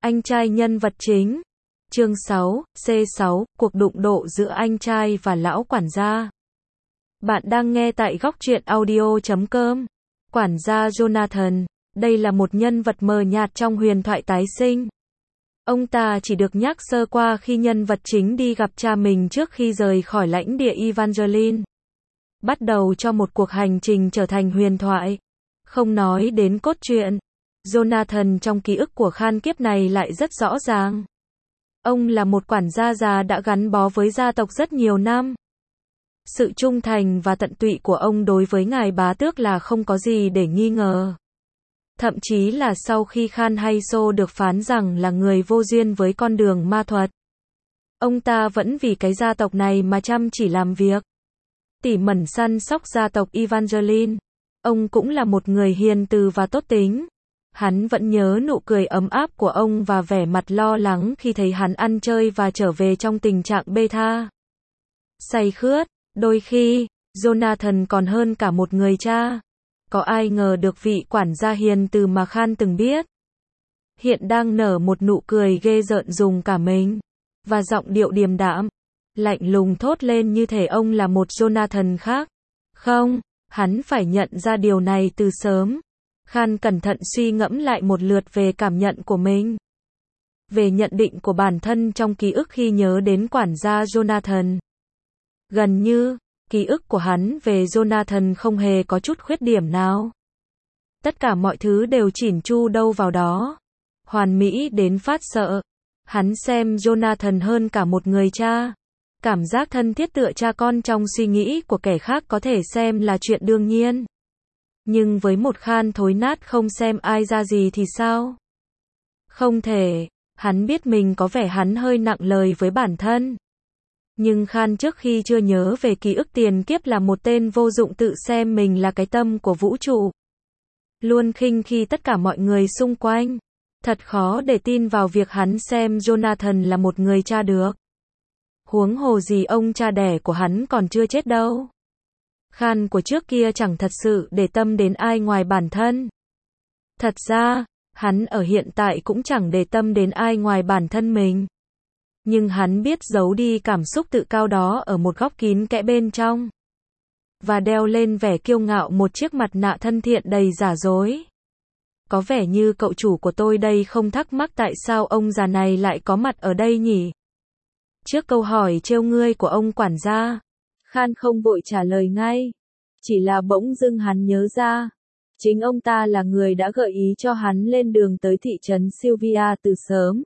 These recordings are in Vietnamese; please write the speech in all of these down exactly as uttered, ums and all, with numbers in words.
Anh trai nhân vật chính. Chương sáu, C sáu, cuộc đụng độ giữa anh trai và lão quản gia. Bạn đang nghe tại góc truyện audio chấm com. Quản gia Jonathan, đây là một nhân vật mờ nhạt trong huyền thoại tái sinh. Ông ta chỉ được nhắc sơ qua khi nhân vật chính đi gặp cha mình trước khi rời khỏi lãnh địa Evangeline. Bắt đầu cho một cuộc hành trình trở thành huyền thoại. Không nói đến cốt truyện, Jonathan trong ký ức của Khan kiếp này lại rất rõ ràng. Ông là một quản gia già đã gắn bó với gia tộc rất nhiều năm. Sự trung thành và tận tụy của ông đối với ngài bá tước là không có gì để nghi ngờ. Thậm chí là sau khi Khan Hayso được phán rằng là người vô duyên với con đường ma thuật, ông ta vẫn vì cái gia tộc này mà chăm chỉ làm việc. Tỉ mẩn săn sóc gia tộc Evangeline. Ông cũng là một người hiền từ và tốt tính. Hắn vẫn nhớ nụ cười ấm áp của ông và vẻ mặt lo lắng khi thấy hắn ăn chơi và trở về trong tình trạng bê tha. Say khướt, đôi khi, Jonathan còn hơn cả một người cha. Có ai ngờ được vị quản gia hiền từ mà Khan từng biết. Hiện đang nở một nụ cười ghê rợn dùng cả mình. Và giọng điệu điềm đạm, lạnh lùng thốt lên như thể ông là một Jonathan khác. Không, hắn phải nhận ra điều này từ sớm. Khan cẩn thận suy ngẫm lại một lượt về cảm nhận của mình. Về nhận định của bản thân trong ký ức khi nhớ đến quản gia Jonathan. Gần như, ký ức của hắn về Jonathan không hề có chút khuyết điểm nào. Tất cả mọi thứ đều chỉn chu đâu vào đó. Hoàn mỹ đến phát sợ. Hắn xem Jonathan hơn cả một người cha. Cảm giác thân thiết tựa cha con trong suy nghĩ của kẻ khác có thể xem là chuyện đương nhiên. Nhưng với một Khan thối nát không xem ai ra gì thì sao? Không thể. Hắn biết mình có vẻ hắn hơi nặng lời với bản thân. Nhưng Khan trước khi chưa nhớ về ký ức tiền kiếp là một tên vô dụng tự xem mình là cái tâm của vũ trụ. Luôn khinh khi tất cả mọi người xung quanh. Thật khó để tin vào việc hắn xem Jonathan là một người cha được. Huống hồ gì ông cha đẻ của hắn còn chưa chết đâu. Khan của trước kia chẳng thật sự để tâm đến ai ngoài bản thân. Thật ra, hắn ở hiện tại cũng chẳng để tâm đến ai ngoài bản thân mình. Nhưng hắn biết giấu đi cảm xúc tự cao đó ở một góc kín kẽ bên trong. Và đeo lên vẻ kiêu ngạo một chiếc mặt nạ thân thiện đầy giả dối. Có vẻ như cậu chủ của tôi đây không thắc mắc tại sao ông già này lại có mặt ở đây nhỉ? Trước câu hỏi trêu ngươi của ông quản gia, Khan không vội trả lời ngay. Chỉ là bỗng dưng hắn nhớ ra. Chính ông ta là người đã gợi ý cho hắn lên đường tới thị trấn Sylvia từ sớm.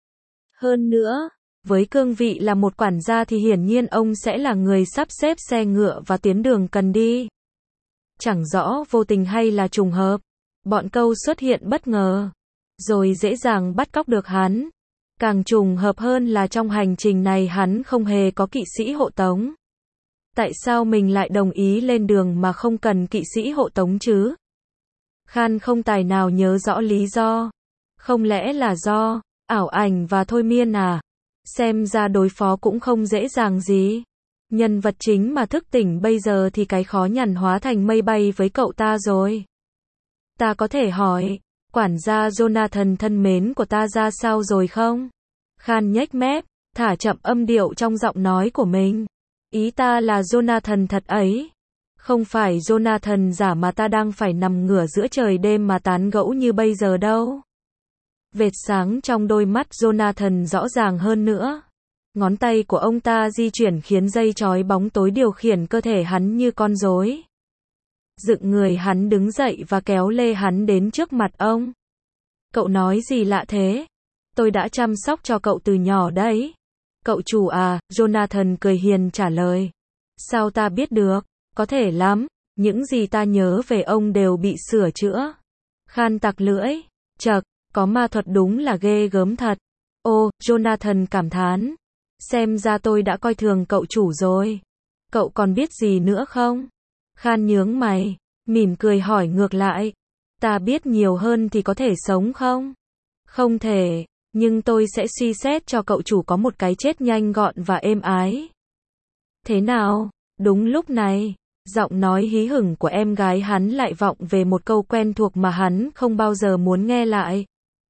Hơn nữa, với cương vị là một quản gia thì hiển nhiên ông sẽ là người sắp xếp xe ngựa và tuyến đường cần đi. Chẳng rõ vô tình hay là trùng hợp, bọn câu xuất hiện bất ngờ, rồi dễ dàng bắt cóc được hắn. Càng trùng hợp hơn là trong hành trình này hắn không hề có kỵ sĩ hộ tống. Tại sao mình lại đồng ý lên đường mà không cần kỵ sĩ hộ tống chứ? Khan không tài nào nhớ rõ lý do. Không lẽ là do ảo ảnh và thôi miên à? Xem ra đối phó cũng không dễ dàng gì. Nhân vật chính mà thức tỉnh bây giờ thì cái khó nhằn hóa thành mây bay với cậu ta rồi. Ta có thể hỏi, quản gia Jonathan thân mến của ta ra sao rồi không? Khan nhếch mép, thả chậm âm điệu trong giọng nói của mình. Ý ta là Jonathan thật ấy. Không phải Jonathan giả mà ta đang phải nằm ngửa giữa trời đêm mà tán gẫu như bây giờ đâu. Vệt sáng trong đôi mắt Jonathan rõ ràng hơn nữa. Ngón tay của ông ta di chuyển khiến dây trói bóng tối điều khiển cơ thể hắn như con rối. Dựng người hắn đứng dậy và kéo lê hắn đến trước mặt ông. Cậu nói gì lạ thế? Tôi đã chăm sóc cho cậu từ nhỏ đấy. Cậu chủ à, Jonathan cười hiền trả lời. Sao ta biết được? Có thể lắm, những gì ta nhớ về ông đều bị sửa chữa. Khan tặc lưỡi. Chậc, có ma thuật đúng là ghê gớm thật. Ô, Jonathan cảm thán. Xem ra tôi đã coi thường cậu chủ rồi. Cậu còn biết gì nữa không? Khan nhướng mày, mỉm cười hỏi ngược lại. Ta biết nhiều hơn thì có thể sống không? Không thể, nhưng tôi sẽ suy xét cho cậu chủ có một cái chết nhanh gọn và êm ái. Thế nào? Đúng lúc này, giọng nói hí hửng của em gái hắn lại vọng về một câu quen thuộc mà hắn không bao giờ muốn nghe lại.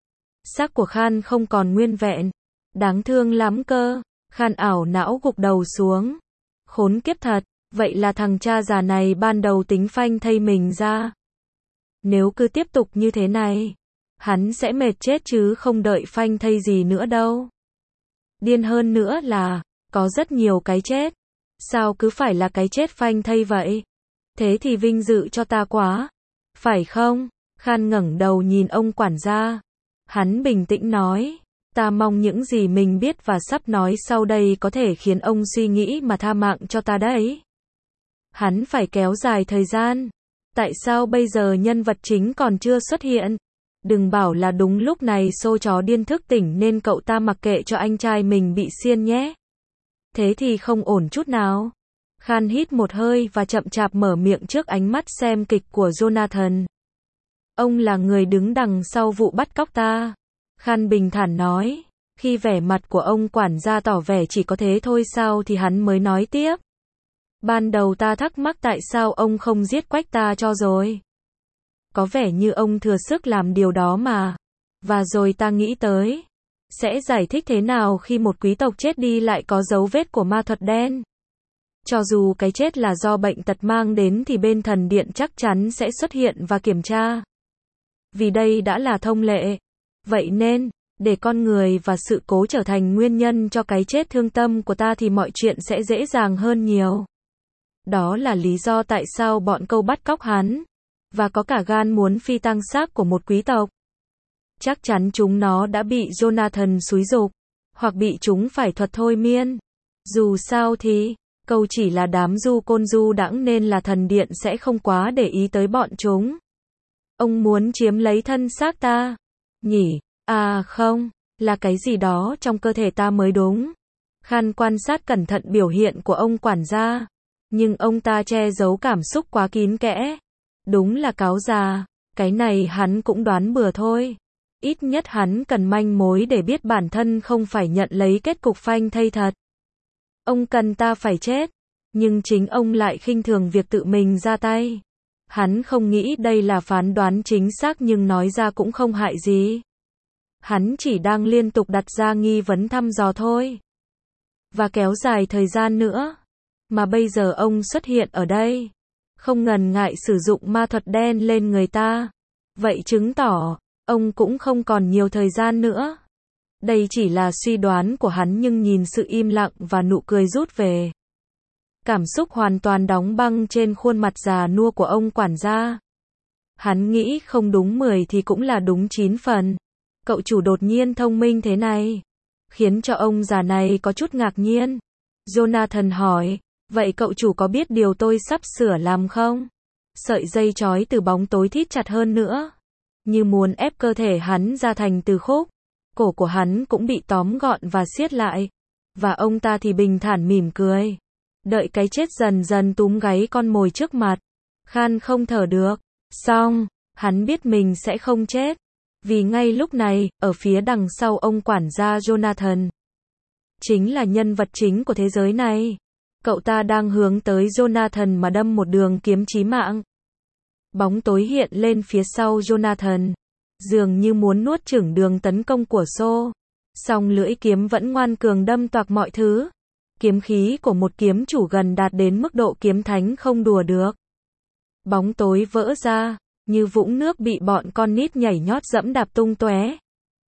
Xác của Khan không còn nguyên vẹn. Đáng thương lắm cơ. Khan ảo não gục đầu xuống. Khốn kiếp thật, vậy là thằng cha già này ban đầu tính phanh thây mình ra. Nếu cứ tiếp tục như thế này, hắn sẽ mệt chết chứ không đợi phanh thây gì nữa đâu. Điên hơn nữa là, có rất nhiều cái chết. Sao cứ phải là cái chết phanh thây vậy? Thế thì vinh dự cho ta quá. Phải không? Khan ngẩng đầu nhìn ông quản gia. Hắn bình tĩnh nói, ta mong những gì mình biết và sắp nói sau đây có thể khiến ông suy nghĩ mà tha mạng cho ta đấy. Hắn phải kéo dài thời gian. Tại sao bây giờ nhân vật chính còn chưa xuất hiện? Đừng bảo là đúng lúc này xô chó điên thức tỉnh nên cậu ta mặc kệ cho anh trai mình bị xiên nhé. Thế thì không ổn chút nào. Khan hít một hơi và chậm chạp mở miệng trước ánh mắt xem kịch của Jonathan. Ông là người đứng đằng sau vụ bắt cóc ta. Khan bình thản nói. Khi vẻ mặt của ông quản gia tỏ vẻ chỉ có thế thôi sao thì hắn mới nói tiếp. Ban đầu ta thắc mắc tại sao ông không giết quách ta cho rồi. Có vẻ như ông thừa sức làm điều đó mà. Và rồi ta nghĩ tới. Sẽ giải thích thế nào khi một quý tộc chết đi lại có dấu vết của ma thuật đen. Cho dù cái chết là do bệnh tật mang đến thì bên thần điện chắc chắn sẽ xuất hiện và kiểm tra. Vì đây đã là thông lệ. Vậy nên, để con người và sự cố trở thành nguyên nhân cho cái chết thương tâm của ta thì mọi chuyện sẽ dễ dàng hơn nhiều. Đó là lý do tại sao bọn câu bắt cóc hắn. Và có cả gan muốn phi tang xác của một quý tộc. Chắc chắn chúng nó đã bị Jonathan xúi giục. Hoặc bị chúng phải thuật thôi miên. Dù sao thì, câu chỉ là đám du côn du đãng nên là thần điện sẽ không quá để ý tới bọn chúng. Ông muốn chiếm lấy thân xác ta. Nhỉ? À không, là cái gì đó trong cơ thể ta mới đúng. Khan quan sát cẩn thận biểu hiện của ông quản gia. Nhưng ông ta che giấu cảm xúc quá kín kẽ. Đúng là cáo già. Cái này hắn cũng đoán bừa thôi. Ít nhất hắn cần manh mối để biết bản thân không phải nhận lấy kết cục phanh thây thật. Ông cần ta phải chết. Nhưng chính ông lại khinh thường việc tự mình ra tay. Hắn không nghĩ đây là phán đoán chính xác nhưng nói ra cũng không hại gì. Hắn chỉ đang liên tục đặt ra nghi vấn thăm dò thôi. Và kéo dài thời gian nữa. Mà bây giờ ông xuất hiện ở đây. Không ngần ngại sử dụng ma thuật đen lên người ta. Vậy chứng tỏ, ông cũng không còn nhiều thời gian nữa. Đây chỉ là suy đoán của hắn nhưng nhìn sự im lặng và nụ cười rút về. Cảm xúc hoàn toàn đóng băng trên khuôn mặt già nua của ông quản gia. Hắn nghĩ không đúng mười thì cũng là đúng chín phần. Cậu chủ đột nhiên thông minh thế này. Khiến cho ông già này có chút ngạc nhiên. Jonathan hỏi, vậy cậu chủ có biết điều tôi sắp sửa làm không? Sợi dây trói từ bóng tối thít chặt hơn nữa. Như muốn ép cơ thể hắn ra thành từ khúc. Cổ của hắn cũng bị tóm gọn và siết lại. Và ông ta thì bình thản mỉm cười. Đợi cái chết dần dần túm gáy con mồi trước mặt. Khan không thở được. Xong, hắn biết mình sẽ không chết. Vì ngay lúc này, ở phía đằng sau ông quản gia Jonathan. Chính là nhân vật chính của thế giới này. Cậu ta đang hướng tới Jonathan mà đâm một đường kiếm chí mạng. Bóng tối hiện lên phía sau Jonathan. Dường như muốn nuốt chửng đường tấn công của Xô. Song lưỡi kiếm vẫn ngoan cường đâm toạc mọi thứ. Kiếm khí của một kiếm chủ gần đạt đến mức độ kiếm thánh không đùa được. Bóng tối vỡ ra, như vũng nước bị bọn con nít nhảy nhót dẫm đạp tung tóe.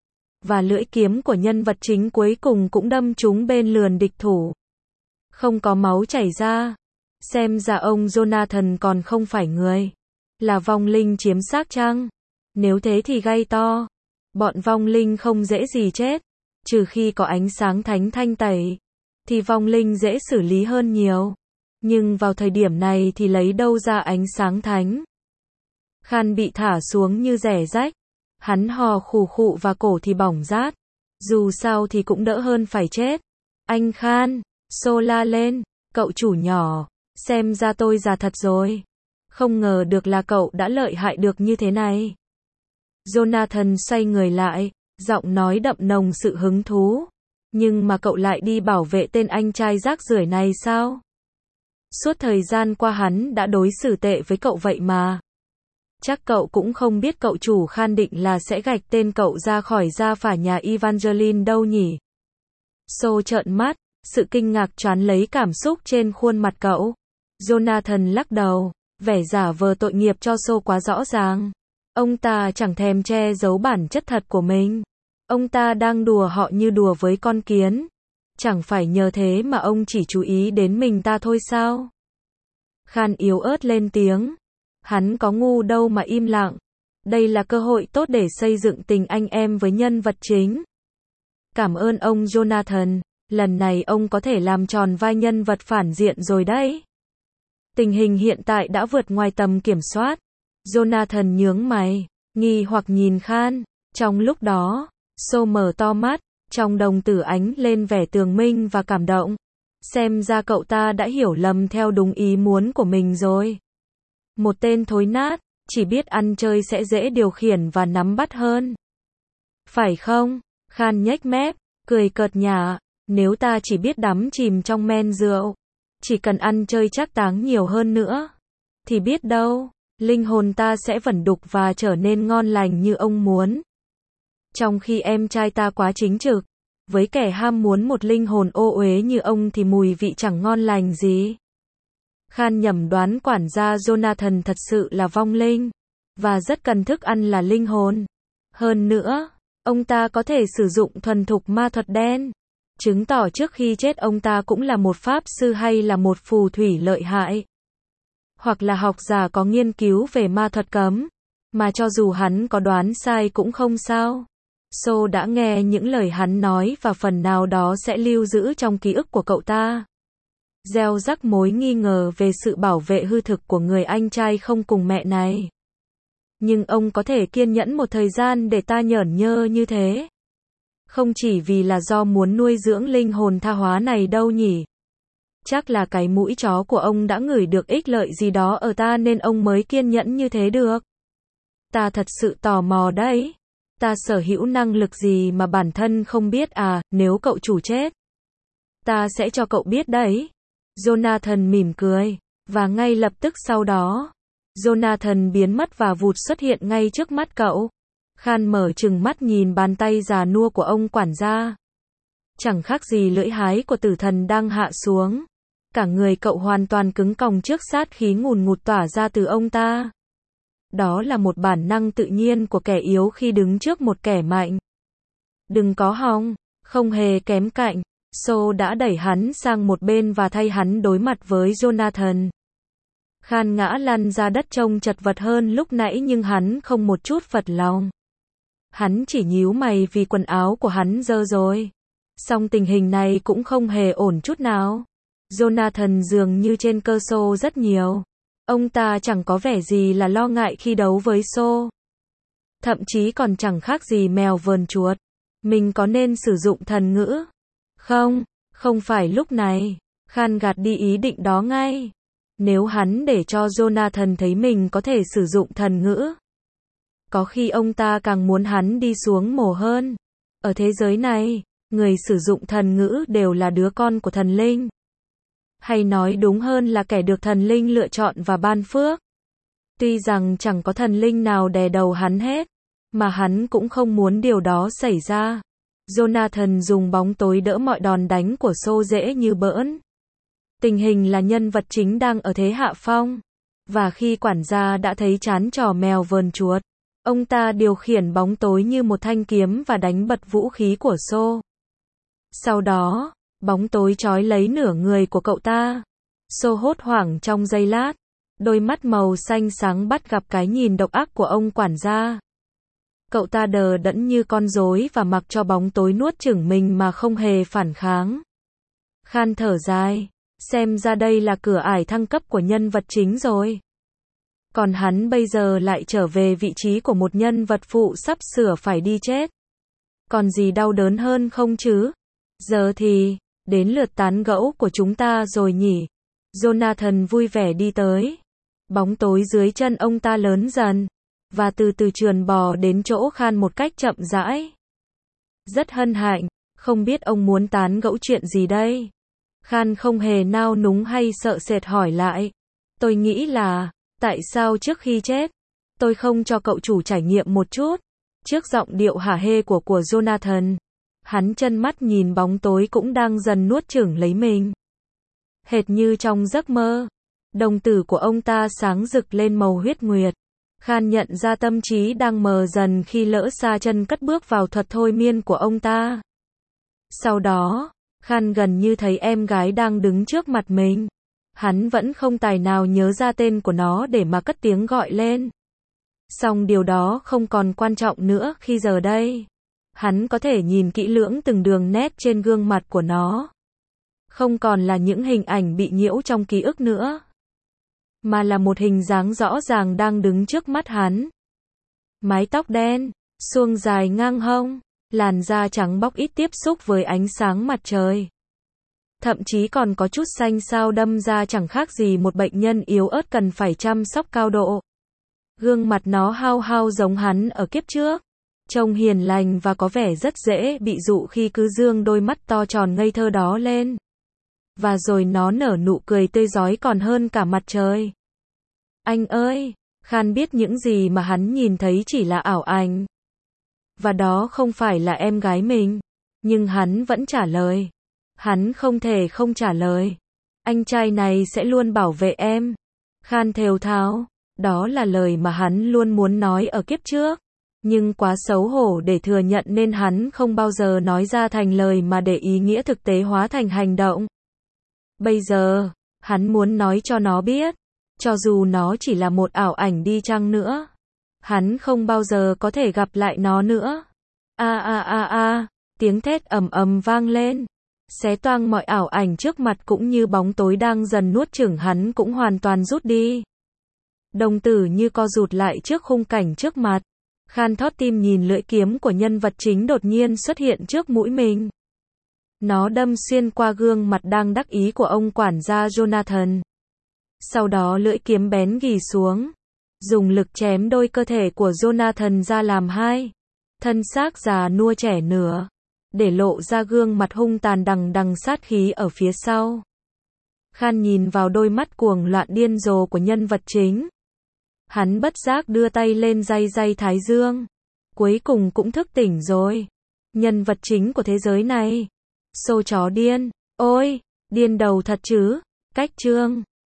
Và lưỡi kiếm của nhân vật chính cuối cùng cũng đâm trúng bên lườn địch thủ. Không có máu chảy ra. Xem ra ông Jonathan còn không phải người. Là vong linh chiếm xác chăng? Nếu thế thì gay to. Bọn vong linh không dễ gì chết. Trừ khi có ánh sáng thánh thanh tẩy. Thì vong linh dễ xử lý hơn nhiều. Nhưng vào thời điểm này thì lấy đâu ra ánh sáng thánh? Khan bị thả xuống như rẻ rách. Hắn hò khù khụ và cổ thì bỏng rát. Dù sao thì cũng đỡ hơn phải chết. Anh Khan, Xô la lên, cậu chủ nhỏ, xem ra tôi già thật rồi. Không ngờ được là cậu đã lợi hại được như thế này. Jonathan xoay người lại, giọng nói đậm nồng sự hứng thú. Nhưng mà cậu lại đi bảo vệ tên anh trai rác rưởi này sao? Suốt thời gian qua hắn đã đối xử tệ với cậu vậy mà. Chắc cậu cũng không biết cậu chủ Khan định là sẽ gạch tên cậu ra khỏi gia phả nhà Evangeline đâu nhỉ? So trợn mắt, sự kinh ngạc choán lấy cảm xúc trên khuôn mặt cậu. Jonathan lắc đầu, vẻ giả vờ tội nghiệp cho So quá rõ ràng. Ông ta chẳng thèm che giấu bản chất thật của mình. Ông ta đang đùa họ như đùa với con kiến. Chẳng phải nhờ thế mà ông chỉ chú ý đến mình ta thôi sao? Khan yếu ớt lên tiếng. Hắn có ngu đâu mà im lặng. Đây là cơ hội tốt để xây dựng tình anh em với nhân vật chính. Cảm ơn ông Jonathan, lần này ông có thể làm tròn vai nhân vật phản diện rồi đấy. Tình hình hiện tại đã vượt ngoài tầm kiểm soát. Jonathan nhướng mày, nghi hoặc nhìn Khan. Trong lúc đó, So mở to mắt, trong đồng tử ánh lên vẻ tường minh và cảm động. Xem ra cậu ta đã hiểu lầm theo đúng ý muốn của mình rồi. Một tên thối nát, chỉ biết ăn chơi sẽ dễ điều khiển và nắm bắt hơn. Phải không? Khan nhếch mép, cười cợt nhả. Nếu ta chỉ biết đắm chìm trong men rượu, chỉ cần ăn chơi trác táng nhiều hơn nữa, thì biết đâu, linh hồn ta sẽ vẩn đục và trở nên ngon lành như ông muốn. Trong khi em trai ta quá chính trực, với kẻ ham muốn một linh hồn ô uế như ông thì mùi vị chẳng ngon lành gì. Khan nhầm đoán quản gia Jonathan thật sự là vong linh, và rất cần thức ăn là linh hồn. Hơn nữa, ông ta có thể sử dụng thuần thục ma thuật đen, chứng tỏ trước khi chết ông ta cũng là một pháp sư hay là một phù thủy lợi hại. Hoặc là học giả có nghiên cứu về ma thuật cấm, mà cho dù hắn có đoán sai cũng không sao. So đã nghe những lời hắn nói và phần nào đó sẽ lưu giữ trong ký ức của cậu ta. Gieo rắc mối nghi ngờ về sự bảo vệ hư thực của người anh trai không cùng mẹ này. Nhưng ông có thể kiên nhẫn một thời gian để ta nhởn nhơ như thế. Không chỉ vì là do muốn nuôi dưỡng linh hồn tha hóa này đâu nhỉ. Chắc là cái mũi chó của ông đã ngửi được ích lợi gì đó ở ta nên ông mới kiên nhẫn như thế được. Ta thật sự tò mò đấy. Ta sở hữu năng lực gì mà bản thân không biết à, nếu cậu chủ chết. Ta sẽ cho cậu biết đấy. Jonathan mỉm cười, và ngay lập tức sau đó, Jonathan biến mất và vụt xuất hiện ngay trước mắt cậu. Khan mở trừng mắt nhìn bàn tay già nua của ông quản gia. Chẳng khác gì lưỡi hái của tử thần đang hạ xuống. Cả người cậu hoàn toàn cứng còng trước sát khí ngùn ngụt tỏa ra từ ông ta. Đó là một bản năng tự nhiên của kẻ yếu khi đứng trước một kẻ mạnh. Đừng có hòng, không hề kém cạnh. So đã đẩy hắn sang một bên và thay hắn đối mặt với Jonathan. Khan ngã lăn ra đất trông chật vật hơn lúc nãy nhưng hắn không một chút phật lòng. Hắn chỉ nhíu mày vì quần áo của hắn dơ rồi. Song tình hình này cũng không hề ổn chút nào. Jonathan dường như trên cơ So rất nhiều. Ông ta chẳng có vẻ gì là lo ngại khi đấu với So. Thậm chí còn chẳng khác gì mèo vờn chuột. Mình có nên sử dụng thần ngữ? Không, không phải lúc này. Khan gạt đi ý định đó ngay. Nếu hắn để cho Jonathan thấy mình có thể sử dụng thần ngữ, có khi ông ta càng muốn hắn đi xuống mồ hơn. Ở thế giới này, người sử dụng thần ngữ đều là đứa con của thần linh. Hay nói đúng hơn là kẻ được thần linh lựa chọn và ban phước. Tuy rằng chẳng có thần linh nào đè đầu hắn hết, mà hắn cũng không muốn điều đó xảy ra. Jonathan dùng bóng tối đỡ mọi đòn đánh của So dễ như bỡn. Tình hình là nhân vật chính đang ở thế hạ phong. Và khi quản gia đã thấy chán trò mèo vờn chuột, ông ta điều khiển bóng tối như một thanh kiếm và đánh bật vũ khí của So. Sau đó, bóng tối trói lấy nửa người của cậu ta. So hốt hoảng trong giây lát. Đôi mắt màu xanh sáng bắt gặp cái nhìn độc ác của ông quản gia. Cậu ta đờ đẫn như con rối và mặc cho bóng tối nuốt chửng mình mà không hề phản kháng. Khan thở dài. Xem ra đây là cửa ải thăng cấp của nhân vật chính rồi. Còn hắn bây giờ lại trở về vị trí của một nhân vật phụ sắp sửa phải đi chết. Còn gì đau đớn hơn không chứ? Giờ thì, đến lượt tán gẫu của chúng ta rồi nhỉ? Jonathan vui vẻ đi tới. Bóng tối dưới chân ông ta lớn dần, và từ từ trườn bò đến chỗ Khan một cách chậm rãi. Rất hân hạnh, không biết ông muốn tán gẫu chuyện gì đây? Khan không hề nao núng hay sợ sệt hỏi lại. Tôi nghĩ là, tại sao trước khi chết, Tôi không cho cậu chủ trải nghiệm một chút. Trước giọng điệu hả hê của của Jonathan, hắn chân mắt nhìn bóng tối cũng đang dần nuốt chửng lấy mình. Hệt như trong giấc mơ, đồng tử của ông ta sáng rực lên màu huyết nguyệt. Khan nhận ra tâm trí đang mờ dần khi lỡ xa chân cất bước vào thuật thôi miên của ông ta. Sau đó, Khan gần như thấy em gái đang đứng trước mặt mình. Hắn vẫn không tài nào nhớ ra tên của nó để mà cất tiếng gọi lên. Song điều đó không còn quan trọng nữa khi giờ đây, hắn có thể nhìn kỹ lưỡng từng đường nét trên gương mặt của nó. Không còn là những hình ảnh bị nhiễu trong ký ức nữa, mà là một hình dáng rõ ràng đang đứng trước mắt hắn. Mái tóc đen, suông dài ngang hông, làn da trắng bóc ít tiếp xúc với ánh sáng mặt trời. Thậm chí còn có chút xanh xao đâm ra chẳng khác gì một bệnh nhân yếu ớt cần phải chăm sóc cao độ. Gương mặt nó hao hao giống hắn ở kiếp trước. Trông hiền lành và có vẻ rất dễ bị dụ khi cứ dương đôi mắt to tròn ngây thơ đó lên. Và rồi nó nở nụ cười tươi rói còn hơn cả mặt trời. Anh ơi, Khan biết những gì mà hắn nhìn thấy chỉ là ảo ảnh. Và đó không phải là em gái mình. Nhưng hắn vẫn trả lời. Hắn không thể không trả lời. Anh trai này sẽ luôn bảo vệ em. Khan thều thào. Đó là lời mà hắn luôn muốn nói ở kiếp trước. Nhưng quá xấu hổ để thừa nhận nên hắn không bao giờ nói ra thành lời mà để ý nghĩa thực tế hóa thành hành động. Bây giờ, hắn muốn nói cho nó biết. Cho dù nó chỉ là một ảo ảnh đi chăng nữa, hắn không bao giờ có thể gặp lại nó nữa. A a a a, tiếng thét ầm ầm vang lên. Xé toang mọi ảo ảnh trước mặt cũng như bóng tối đang dần nuốt chửng hắn cũng hoàn toàn rút đi. Đồng tử như co rụt lại trước khung cảnh trước mặt. Khan thót tim nhìn lưỡi kiếm của nhân vật chính đột nhiên xuất hiện trước mũi mình. Nó đâm xuyên qua gương mặt đang đắc ý của ông quản gia Jonathan. Sau đó lưỡi kiếm bén ghì xuống, dùng lực chém đôi cơ thể của Jonathan ra làm hai. Thân xác già nua trẻ nửa, để lộ ra gương mặt hung tàn đằng đằng sát khí ở phía sau. Khan nhìn vào đôi mắt cuồng loạn điên rồ của nhân vật chính. Hắn bất giác đưa tay lên day day thái dương. Cuối cùng cũng thức tỉnh rồi. Nhân vật chính của thế giới này. Xô chó điên. Ôi, điên đầu thật chứ. Cách chương